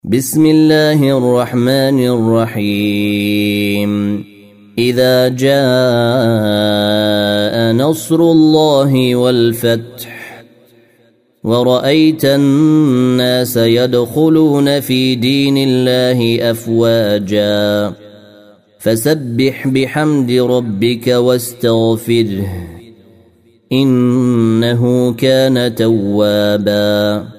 بسم الله الرحمن الرحيم إذا جاء نصر الله والفتح ورأيت الناس يدخلون في دين الله أفواجا فسبح بحمد ربك واستغفره إنه كان توابا